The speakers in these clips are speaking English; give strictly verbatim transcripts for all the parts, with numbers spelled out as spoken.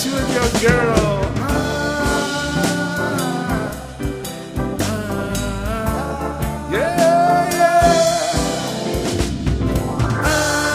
you and your girl. Ah, ah, yeah, yeah. Ah,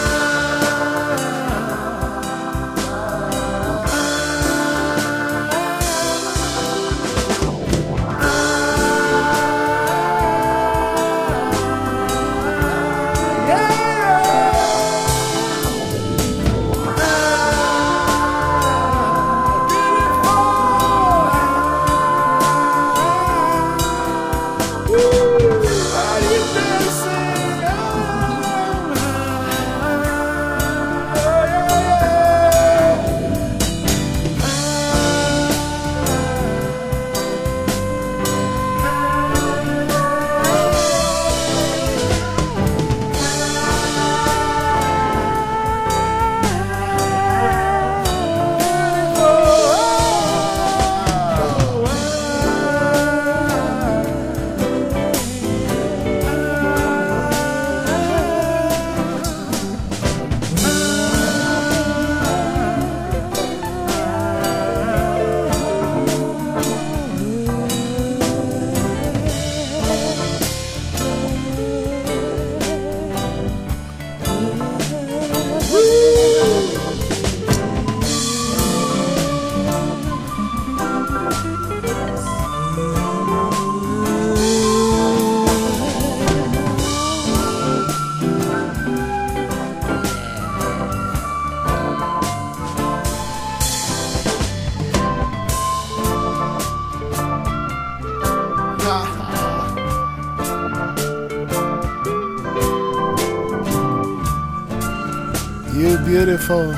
you beautiful.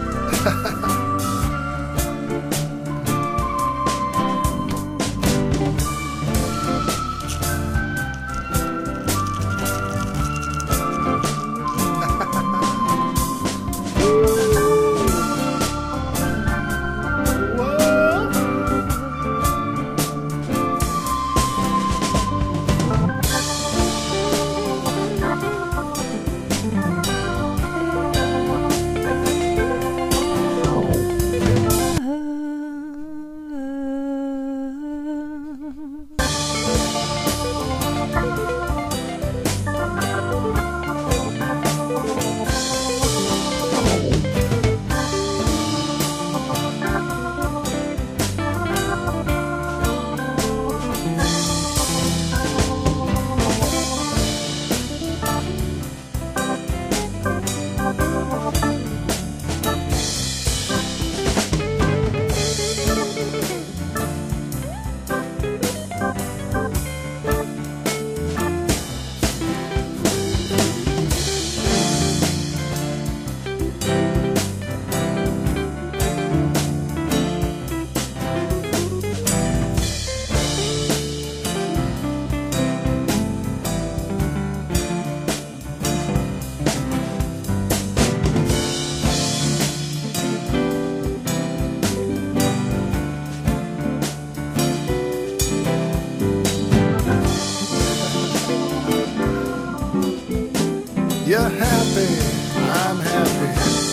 You're happy, I'm happy.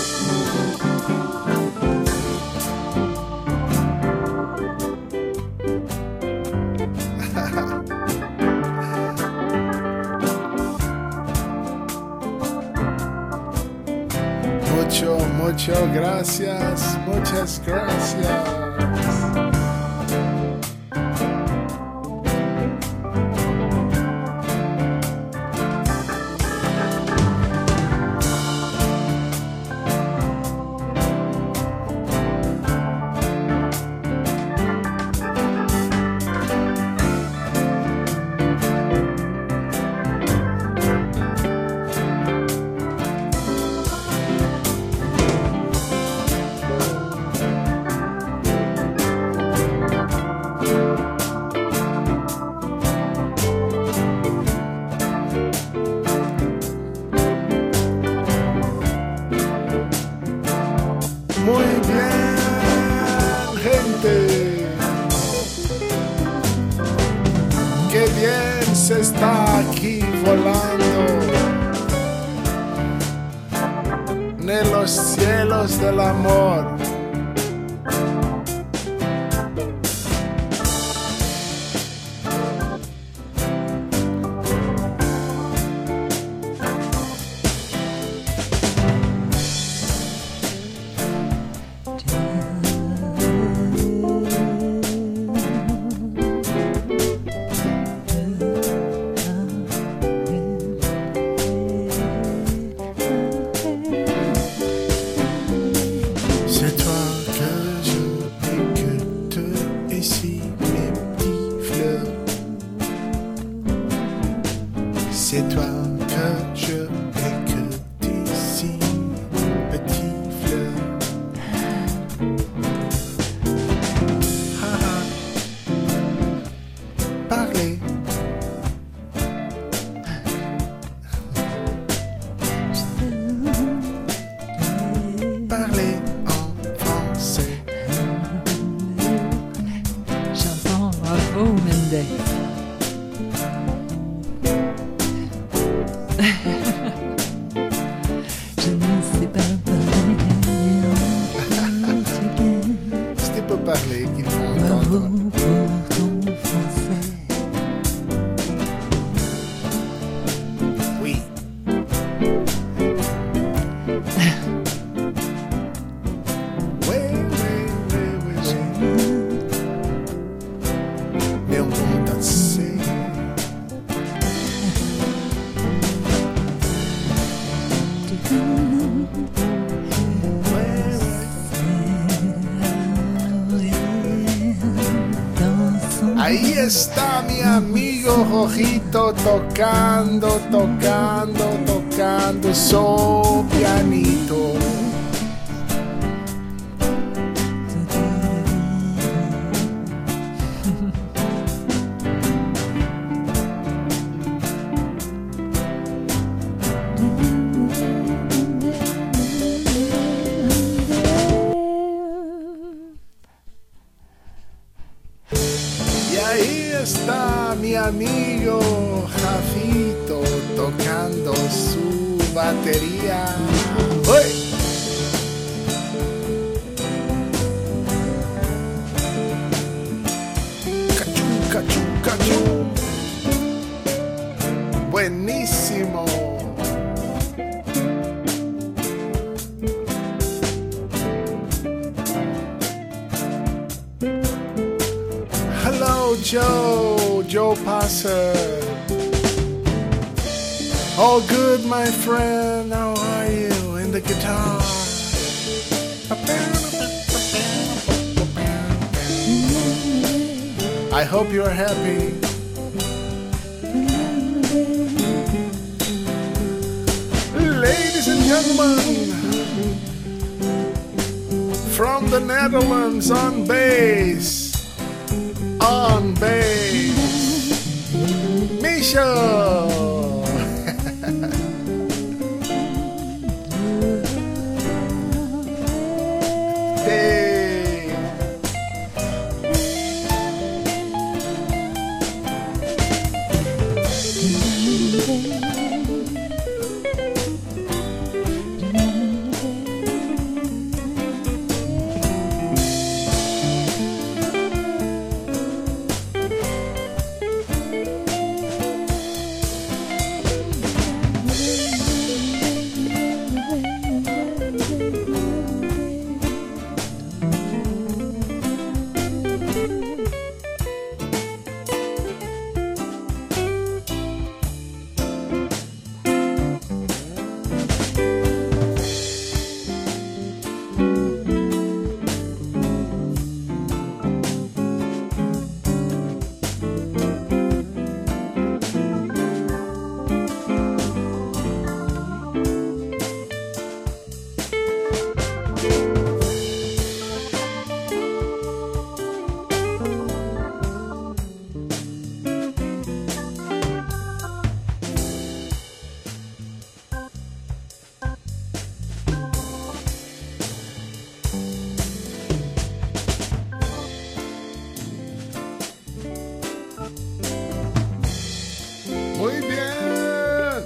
Mucho, mucho gracias, muchas gracias. Muy bien, gente. Qué bien se está aquí volando en los cielos del amor. Index. Je ne sais pas parler. Si tu peux parler, qu'ils vont Bravo entendre. pour ton français. Oui. Oui, oui, oui, oui, oui. Mais on va danser. Ahí está mi amigo Rojito tocando, tocando, tocando su pianito. Y ahí está mi amigo Jafito tocando su batería. ¡Uy! Cachú, cachú, cachú. Buenísimo. Hello, Joe, Joe Passer. All good, my friend. How are you? In the guitar. I hope you're happy. Ladies and gentlemen, from the Netherlands on bass. On bass, Michel. Hey. Muy bien.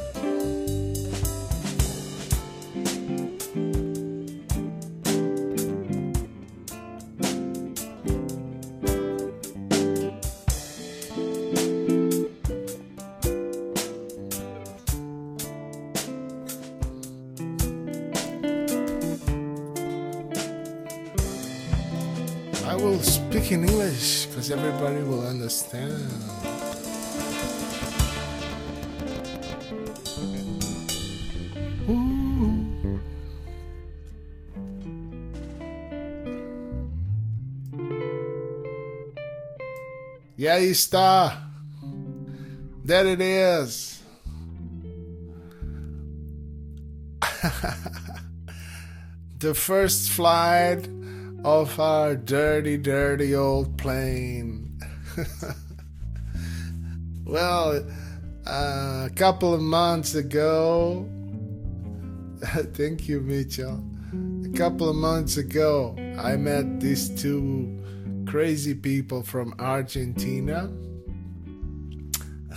I will speak in English because everybody will understand. Ooh. E aí está. There it is. The first flight of our dirty, dirty old plane. Well, uh, a couple of months ago, thank you, Mitchell. A couple of months ago, I met these two crazy people from Argentina.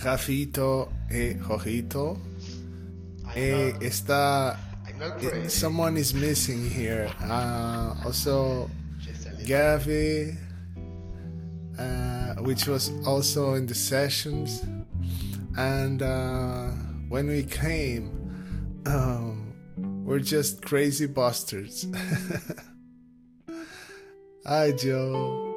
Rafito y Jojito. Eh, está eh, someone is missing here. Uh, also, Gavi, uh, which was also in the sessions, and uh, when we came, um, we're just crazy bastards. Hi, Joe.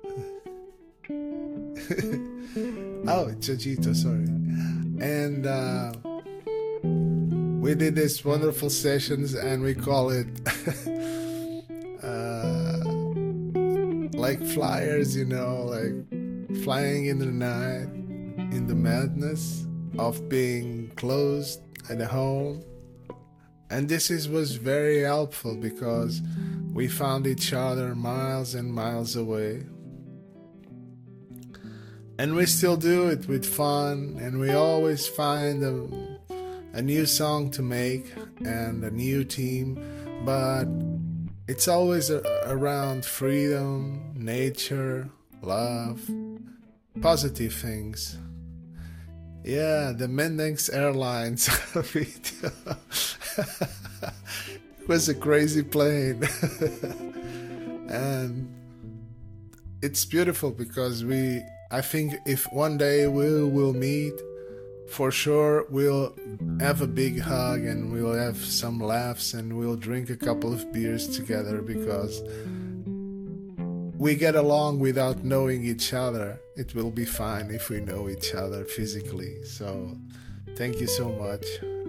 Oh, Jojito, sorry. And uh, we did these wonderful sessions, and we call it uh, like flyers, you know, like flying in the night, in the madness of being closed at home. And this is, was very helpful because we found each other miles and miles away. And we still do it with fun, and we always find a, a new song to make and a new team, but it's always a, around freedom, nature, love, positive things. Yeah, the Mendex Airlines video. It was a crazy plane. And it's beautiful because we, I think if one day we will meet, for sure we'll have a big hug and we'll have some laughs and we'll drink a couple of beers together because we get along without knowing each other. It will be fine if we know each other physically. So thank you so much.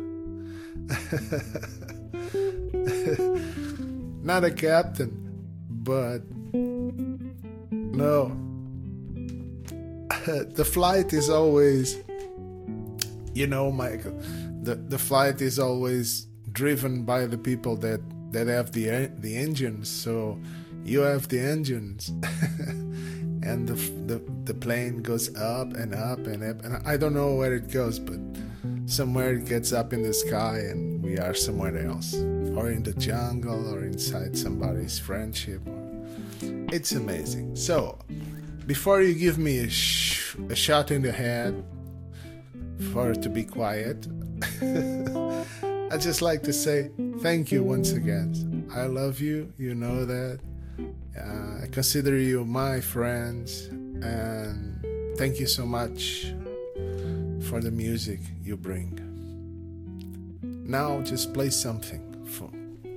Not a captain, but no. The flight is always, you know, Michael, the, the flight is always driven by the people that, that have the the engines. So you have the engines and the, the the plane goes up and up and up, and I don't know where it goes, but somewhere it gets up in the sky and we are somewhere else, or in the jungle, or inside somebody's friendship. It's amazing. So before you give me a, sh- a shot in the head for to be quiet, I just like to say thank you once again. I love you, you know that. Uh, I consider you my friends, and thank you so much for the music you bring. Now just play something for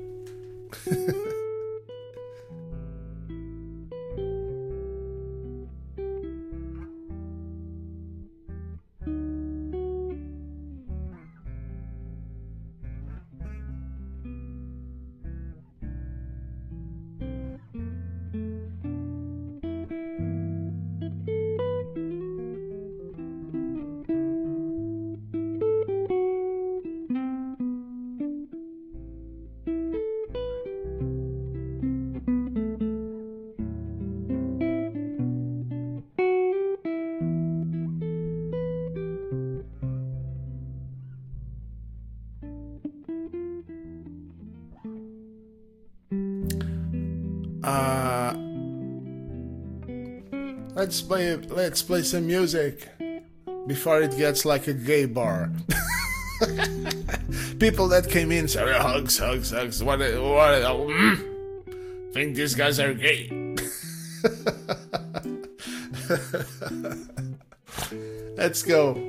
Uh, let's play let's play some music before it gets like a gay bar. People that came in say hugs, hugs, hugs. What? What? Oh, mm, think these guys are gay. Let's go.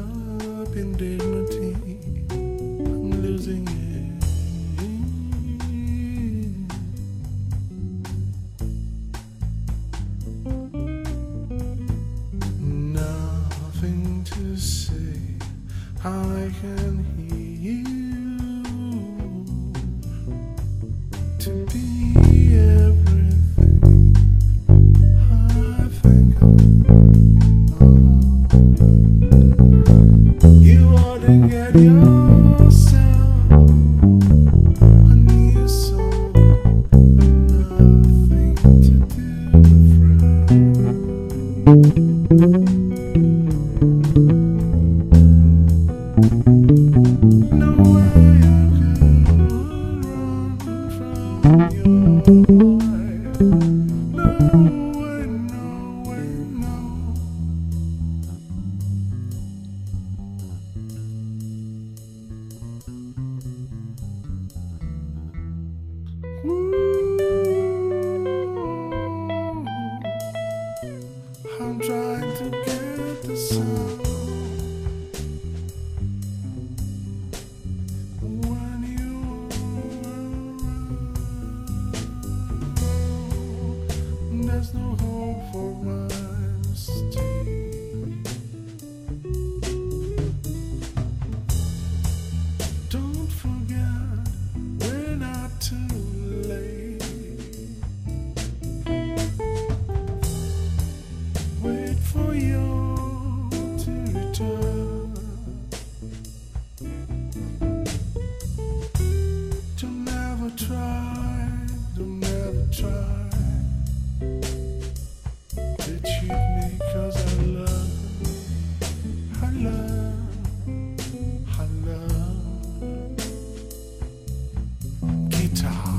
up in dignity, I'm losing it. Nothing to say, I can hear you to be everything I think of. You ought to get yourself a new soul, nothing to do with friends. No way I could run from your life. No way, no way, no. Ooh, I'm trying to get the sun. When you're around, there's no hope for my stay. Don't forget, we're not too late. Wait for you to return. Don't ever try, don't ever try to cheat me, 'cause I love, I love, I love guitar.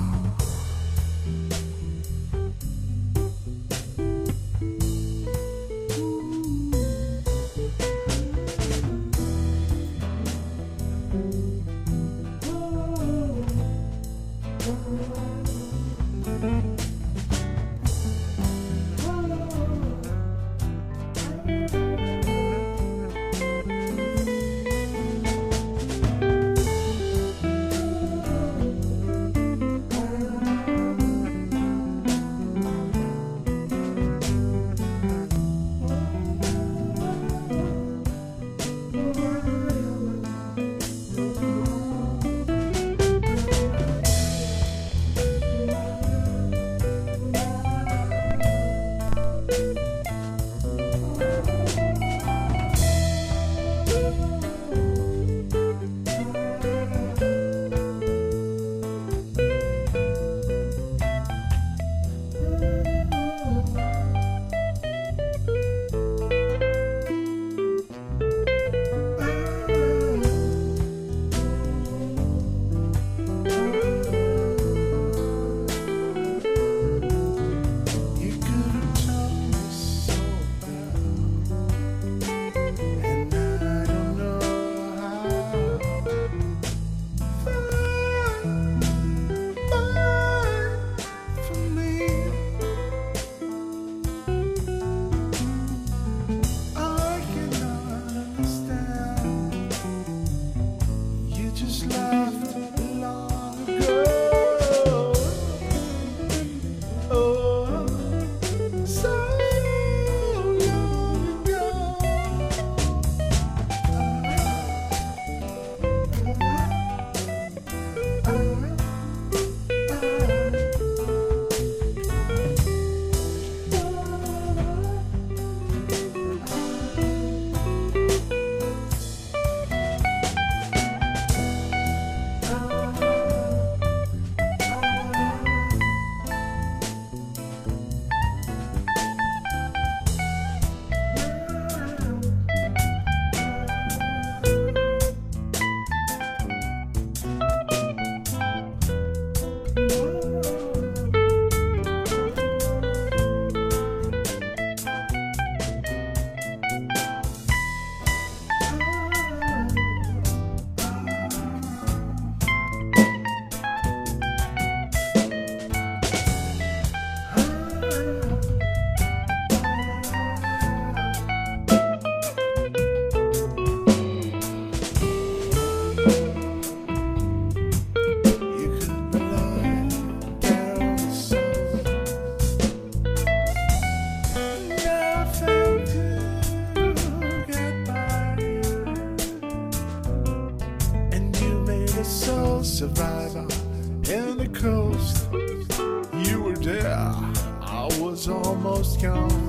survivor and the coast. You were there, I was almost gone.